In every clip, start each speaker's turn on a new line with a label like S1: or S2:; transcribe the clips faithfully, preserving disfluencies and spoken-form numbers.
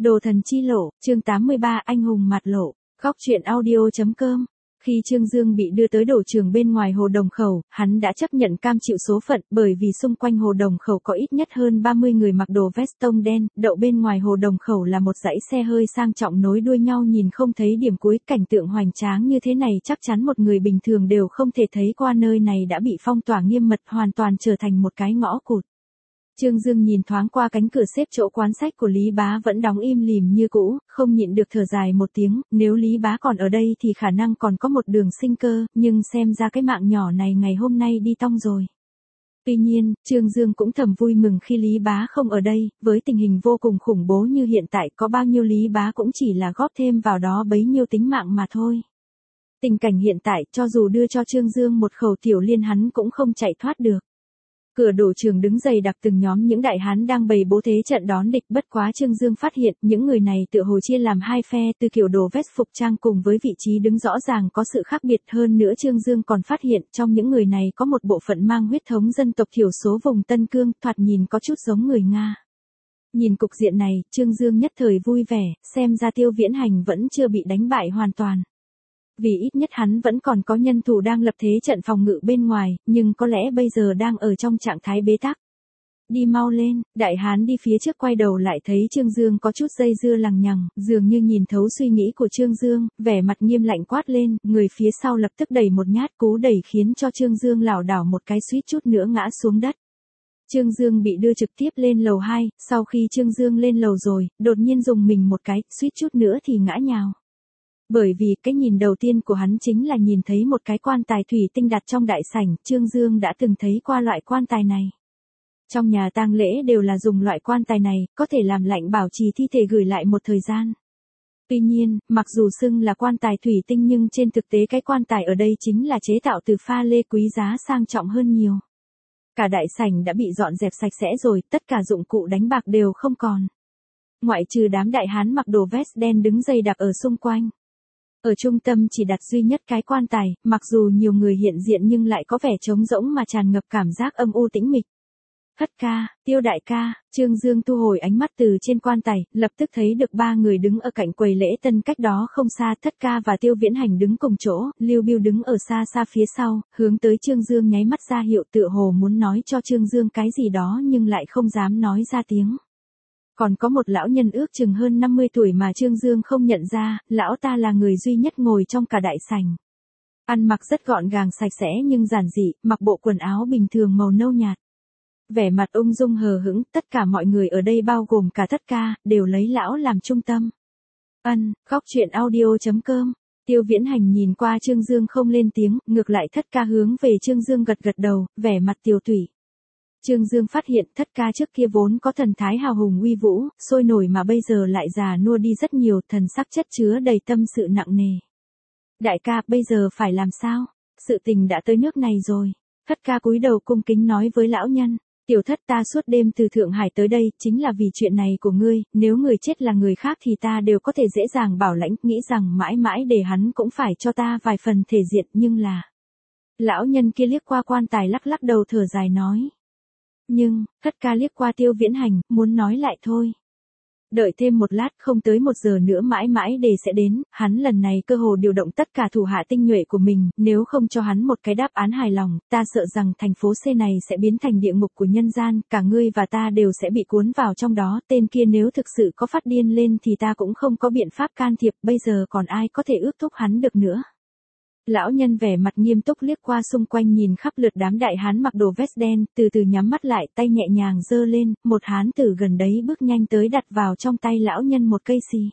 S1: Đồ thần chi lộ, chương tám mươi ba anh hùng mặt lộ, góc truyện audio.com. Khi Trương Dương bị đưa tới đổ trường bên ngoài hồ Đồng Khẩu, hắn đã chấp nhận cam chịu số phận, bởi vì xung quanh hồ Đồng Khẩu có ít nhất hơn ba mươi người mặc đồ vest tông đen, đậu bên ngoài hồ Đồng Khẩu là một dãy xe hơi sang trọng nối đuôi nhau nhìn không thấy điểm cuối. Cảnh tượng hoành tráng như thế này chắc chắn một người bình thường đều không thể thấy qua, nơi này đã bị phong tỏa nghiêm mật, hoàn toàn trở thành một cái ngõ cụt. Trương Dương nhìn thoáng qua cánh cửa xếp chỗ quán sách của Lý Bá vẫn đóng im lìm như cũ, không nhịn được thở dài một tiếng, nếu Lý Bá còn ở đây thì khả năng còn có một đường sinh cơ, nhưng xem ra cái mạng nhỏ này ngày hôm nay đi tong rồi. Tuy nhiên, Trương Dương cũng thầm vui mừng khi Lý Bá không ở đây, với tình hình vô cùng khủng bố như hiện tại, có bao nhiêu Lý Bá cũng chỉ là góp thêm vào đó bấy nhiêu tính mạng mà thôi. Tình cảnh hiện tại, cho dù đưa cho Trương Dương một khẩu tiểu liên hắn cũng không chạy thoát được. Cửa đổ trường đứng dày đặc từng nhóm những đại hán đang bày bố thế trận đón địch, bất quá Trương Dương phát hiện những người này tựa hồ chia làm hai phe, từ kiểu đồ vest phục trang cùng với vị trí đứng rõ ràng có sự khác biệt. Hơn nữa Trương Dương còn phát hiện trong những người này có một bộ phận mang huyết thống dân tộc thiểu số vùng Tân Cương, thoạt nhìn có chút giống người Nga. Nhìn cục diện này, Trương Dương nhất thời vui vẻ, xem ra Tiêu Viễn Hành vẫn chưa bị đánh bại hoàn toàn. Vì ít nhất hắn vẫn còn có nhân thủ đang lập thế trận phòng ngự bên ngoài, nhưng có lẽ bây giờ đang ở trong trạng thái bế tắc. Đi mau lên, đại hán đi phía trước quay đầu lại thấy Trương Dương có chút dây dưa lằng nhằng, dường như nhìn thấu suy nghĩ của Trương Dương, vẻ mặt nghiêm lạnh quát lên, người phía sau lập tức đẩy một nhát, cú đẩy khiến cho Trương Dương lảo đảo một cái suýt chút nữa ngã xuống đất. Trương Dương bị đưa trực tiếp lên lầu hai, sau khi Trương Dương lên lầu rồi, đột nhiên dùng mình một cái, suýt chút nữa thì ngã nhào. Bởi vì cái nhìn đầu tiên của hắn chính là nhìn thấy một cái quan tài thủy tinh đặt trong đại sảnh, Trương Dương đã từng thấy qua loại quan tài này. Trong nhà tang lễ đều là dùng loại quan tài này, có thể làm lạnh bảo trì thi thể gửi lại một thời gian. Tuy nhiên, mặc dù xưng là quan tài thủy tinh nhưng trên thực tế cái quan tài ở đây chính là chế tạo từ pha lê quý giá sang trọng hơn nhiều. Cả đại sảnh đã bị dọn dẹp sạch sẽ rồi, tất cả dụng cụ đánh bạc đều không còn. Ngoại trừ đám đại hán mặc đồ vest đen đứng dày đặc ở xung quanh. Ở trung tâm chỉ đặt duy nhất cái quan tài, mặc dù nhiều người hiện diện nhưng lại có vẻ trống rỗng mà tràn ngập cảm giác âm u tĩnh mịch. Thất ca, Tiêu đại ca, Trương Dương thu hồi ánh mắt từ trên quan tài, lập tức thấy được ba người đứng ở cạnh quầy lễ tân cách đó không xa. Thất ca và Tiêu Viễn Hành đứng cùng chỗ, Lưu Biêu đứng ở xa xa phía sau, hướng tới Trương Dương nháy mắt ra hiệu tựa hồ muốn nói cho Trương Dương cái gì đó nhưng lại không dám nói ra tiếng. Còn có một lão nhân ước chừng hơn năm mươi tuổi mà Trương Dương không nhận ra, lão ta là người duy nhất ngồi trong cả đại sảnh. Ăn mặc rất gọn gàng sạch sẽ nhưng giản dị, mặc bộ quần áo bình thường màu nâu nhạt. Vẻ mặt ung dung hờ hững, tất cả mọi người ở đây bao gồm cả Thất ca, đều lấy lão làm trung tâm. Ân, góc truyện audio.com. Tiêu Viễn Hành nhìn qua Trương Dương không lên tiếng, ngược lại Thất ca hướng về Trương Dương gật gật đầu, vẻ mặt tiều tụy. Trương Dương phát hiện Thất ca trước kia vốn có thần thái hào hùng uy vũ, sôi nổi mà bây giờ lại già nua đi rất nhiều, thần sắc chất chứa đầy tâm sự nặng nề. Đại ca, bây giờ phải làm sao? Sự tình đã tới nước này rồi. Thất ca cúi đầu cung kính nói với lão nhân. Tiểu Thất, ta suốt đêm từ Thượng Hải tới đây, chính là vì chuyện này của ngươi, nếu người chết là người khác thì ta đều có thể dễ dàng bảo lãnh, nghĩ rằng mãi mãi để hắn cũng phải cho ta vài phần thể diện, nhưng là... Lão nhân kia liếc qua quan tài lắc lắc đầu thở dài nói. Nhưng, Thất ca liếc qua Tiêu Viễn Hành, muốn nói lại thôi. Đợi thêm một lát, không tới một giờ nữa mãi mãi đề sẽ đến, hắn lần này cơ hồ điều động tất cả thủ hạ tinh nhuệ của mình, nếu không cho hắn một cái đáp án hài lòng, ta sợ rằng thành phố C này sẽ biến thành địa ngục của nhân gian, cả ngươi và ta đều sẽ bị cuốn vào trong đó, tên kia nếu thực sự có phát điên lên thì ta cũng không có biện pháp can thiệp, bây giờ còn ai có thể ước thúc hắn được nữa. Lão nhân vẻ mặt nghiêm túc liếc qua xung quanh nhìn khắp lượt đám đại hán mặc đồ vest đen, từ từ nhắm mắt lại, tay nhẹ nhàng giơ lên, một hán tử gần đấy bước nhanh tới đặt vào trong tay lão nhân một cây xì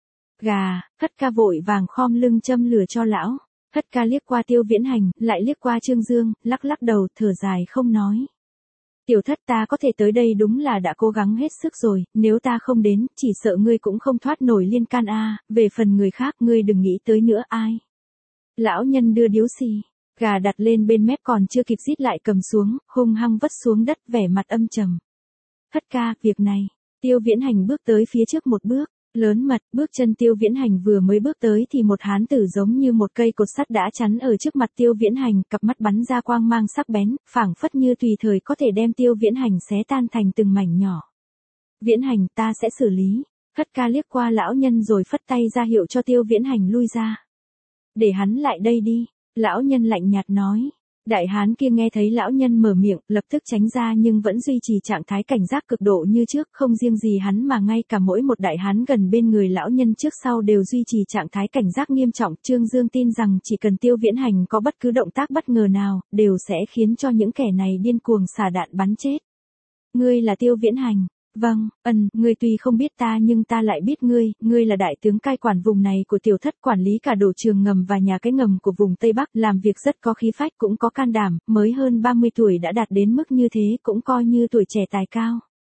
S1: gà. Thất ca vội vàng khom lưng châm lửa cho lão. Thất ca liếc qua Tiêu Viễn Hành, lại liếc qua Trương Dương, lắc lắc đầu, thở dài không nói. Tiểu Thất, ta có thể tới đây đúng là đã cố gắng hết sức rồi, nếu ta không đến, chỉ sợ ngươi cũng không thoát nổi liên can a, về phần người khác ngươi đừng nghĩ tới nữa. Ai? Lão nhân đưa điếu xì gà đặt lên bên mép còn chưa kịp rít lại cầm xuống, hung hăng vất xuống đất, vẻ mặt âm trầm. Thất ca, việc này. Tiêu Viễn Hành bước tới phía trước một bước, lớn mật, bước chân Tiêu Viễn Hành vừa mới bước tới thì một hán tử giống như một cây cột sắt đã chắn ở trước mặt Tiêu Viễn Hành, cặp mắt bắn ra quang mang sắc bén, phảng phất như tùy thời có thể đem Tiêu Viễn Hành xé tan thành từng mảnh nhỏ. Viễn Hành, ta sẽ xử lý. Thất ca liếc qua lão nhân rồi phất tay ra hiệu cho Tiêu Viễn Hành lui ra. Để hắn lại đây đi, lão nhân lạnh nhạt nói. Đại hán kia nghe thấy lão nhân mở miệng, lập tức tránh ra nhưng vẫn duy trì trạng thái cảnh giác cực độ như trước, không riêng gì hắn mà ngay cả mỗi một đại hán gần bên người lão nhân trước sau đều duy trì trạng thái cảnh giác nghiêm trọng. Trương Dương tin rằng chỉ cần Tiêu Viễn Hành có bất cứ động tác bất ngờ nào, đều sẽ khiến cho những kẻ này điên cuồng xả đạn bắn chết. Ngươi là Tiêu Viễn Hành? Vâng, ân, ngươi tuy không biết ta nhưng ta lại biết ngươi, ngươi là đại tướng cai quản vùng này của tiểu thất, quản lý cả đổ trường ngầm và nhà cái ngầm của vùng Tây Bắc, làm việc rất có khí phách cũng có can đảm, mới hơn ba mươi tuổi đã đạt đến mức như thế cũng coi như tuổi trẻ tài cao.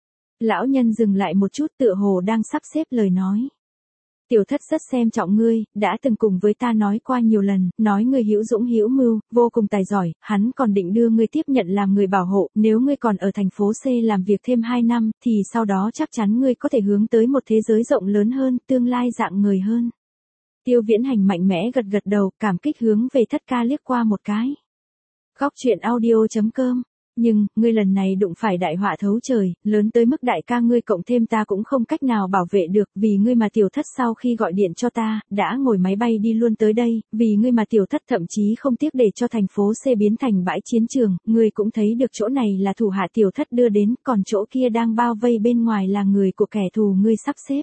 S1: Lão nhân dừng lại một chút tựa hồ đang sắp xếp lời nói. Tiểu thất rất xem trọng ngươi, đã từng cùng với ta nói qua nhiều lần, nói ngươi hữu dũng hữu mưu, vô cùng tài giỏi, hắn còn định đưa ngươi tiếp nhận làm người bảo hộ, nếu ngươi còn ở thành phố C làm việc thêm hai năm, thì sau đó chắc chắn ngươi có thể hướng tới một thế giới rộng lớn hơn, tương lai dạng người hơn. Tiêu Viễn Hành mạnh mẽ gật gật đầu, cảm kích hướng về Thất ca liếc qua một cái. Góc truyện audio chấm com. Nhưng, ngươi lần này đụng phải đại họa thấu trời, lớn tới mức đại ca ngươi cộng thêm ta cũng không cách nào bảo vệ được, vì ngươi mà tiểu thất sau khi gọi điện cho ta, đã ngồi máy bay đi luôn tới đây, vì ngươi mà tiểu thất thậm chí không tiếc để cho thành phố C biến thành bãi chiến trường, ngươi cũng thấy được chỗ này là thủ hạ tiểu thất đưa đến, còn chỗ kia đang bao vây bên ngoài là người của kẻ thù ngươi sắp xếp.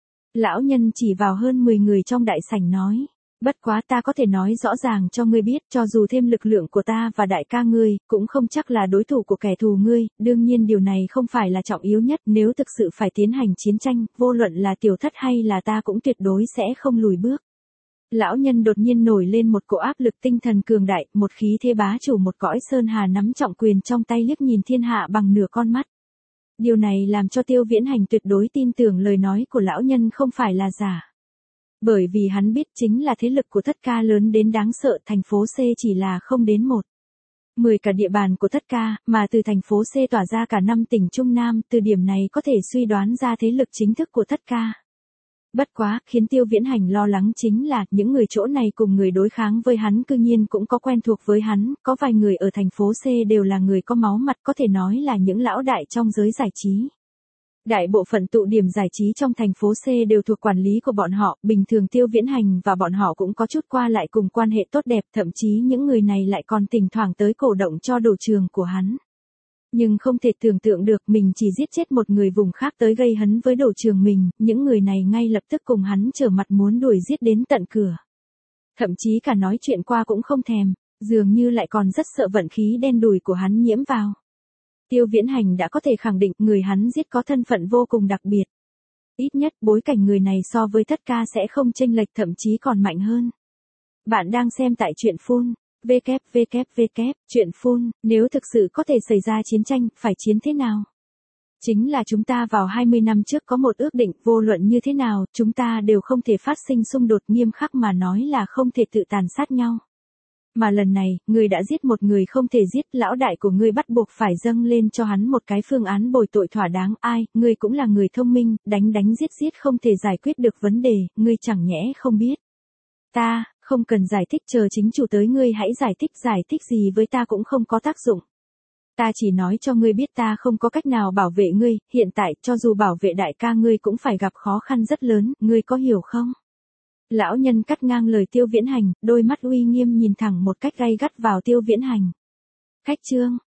S1: Lão nhân chỉ vào hơn mười người trong đại sảnh nói. Bất quá ta có thể nói rõ ràng cho ngươi biết, cho dù thêm lực lượng của ta và đại ca ngươi, cũng không chắc là đối thủ của kẻ thù ngươi, đương nhiên điều này không phải là trọng yếu nhất, nếu thực sự phải tiến hành chiến tranh, vô luận là tiểu thất hay là ta cũng tuyệt đối sẽ không lùi bước. Lão nhân đột nhiên nổi lên một cỗ áp lực tinh thần cường đại, một khí thế bá chủ một cõi sơn hà nắm trọng quyền trong tay liếc nhìn thiên hạ bằng nửa con mắt. Điều này làm cho Tiêu Viễn Hành tuyệt đối tin tưởng lời nói của lão nhân không phải là giả. Bởi vì hắn biết chính là thế lực của Thất ca lớn đến đáng sợ, thành phố C chỉ là không đến một. Mười cả địa bàn của Thất ca, mà từ thành phố C tỏa ra cả năm tỉnh Trung Nam, từ điểm này có thể suy đoán ra thế lực chính thức của Thất ca. Bất quá, khiến Tiêu Viễn Hành lo lắng chính là, những người chỗ này cùng người đối kháng với hắn cư nhiên cũng có quen thuộc với hắn, có vài người ở thành phố C đều là người có máu mặt, có thể nói là những lão đại trong giới giải trí. Đại bộ phận tụ điểm giải trí trong thành phố C đều thuộc quản lý của bọn họ, bình thường Tiêu Viễn Hành và bọn họ cũng có chút qua lại cùng quan hệ tốt đẹp, thậm chí những người này lại còn thỉnh thoảng tới cổ động cho đổ trường của hắn. Nhưng không thể tưởng tượng được mình chỉ giết chết một người vùng khác tới gây hấn với đổ trường mình, những người này ngay lập tức cùng hắn trở mặt muốn đuổi giết đến tận cửa. Thậm chí cả nói chuyện qua cũng không thèm, dường như lại còn rất sợ vận khí đen đủi của hắn nhiễm vào. Tiêu Viễn Hành đã có thể khẳng định người hắn giết có thân phận vô cùng đặc biệt. Ít nhất bối cảnh người này so với Thất ca sẽ không chênh lệch, thậm chí còn mạnh hơn. Bạn đang xem tại truyện phun. vê kép vê kép vê kép, truyện phun, nếu thực sự có thể xảy ra chiến tranh, phải chiến thế nào? Chính là chúng ta vào hai mươi năm trước có một ước định, vô luận như thế nào, chúng ta đều không thể phát sinh xung đột, nghiêm khắc mà nói là không thể tự tàn sát nhau. Mà lần này, ngươi đã giết một người không thể giết, lão đại của ngươi bắt buộc phải dâng lên cho hắn một cái phương án bồi tội thỏa đáng. Ai, ngươi cũng là người thông minh, đánh đánh giết giết không thể giải quyết được vấn đề, ngươi chẳng nhẽ không biết. Ta, không cần giải thích, chờ chính chủ tới ngươi hãy giải thích, giải thích gì với ta cũng không có tác dụng. Ta chỉ nói cho ngươi biết ta không có cách nào bảo vệ ngươi, hiện tại cho dù bảo vệ đại ca ngươi cũng phải gặp khó khăn rất lớn, ngươi có hiểu không? Lão nhân cắt ngang lời Tiêu Viễn Hành, đôi mắt uy nghiêm nhìn thẳng một cách gay gắt vào Tiêu Viễn Hành. Khách trương,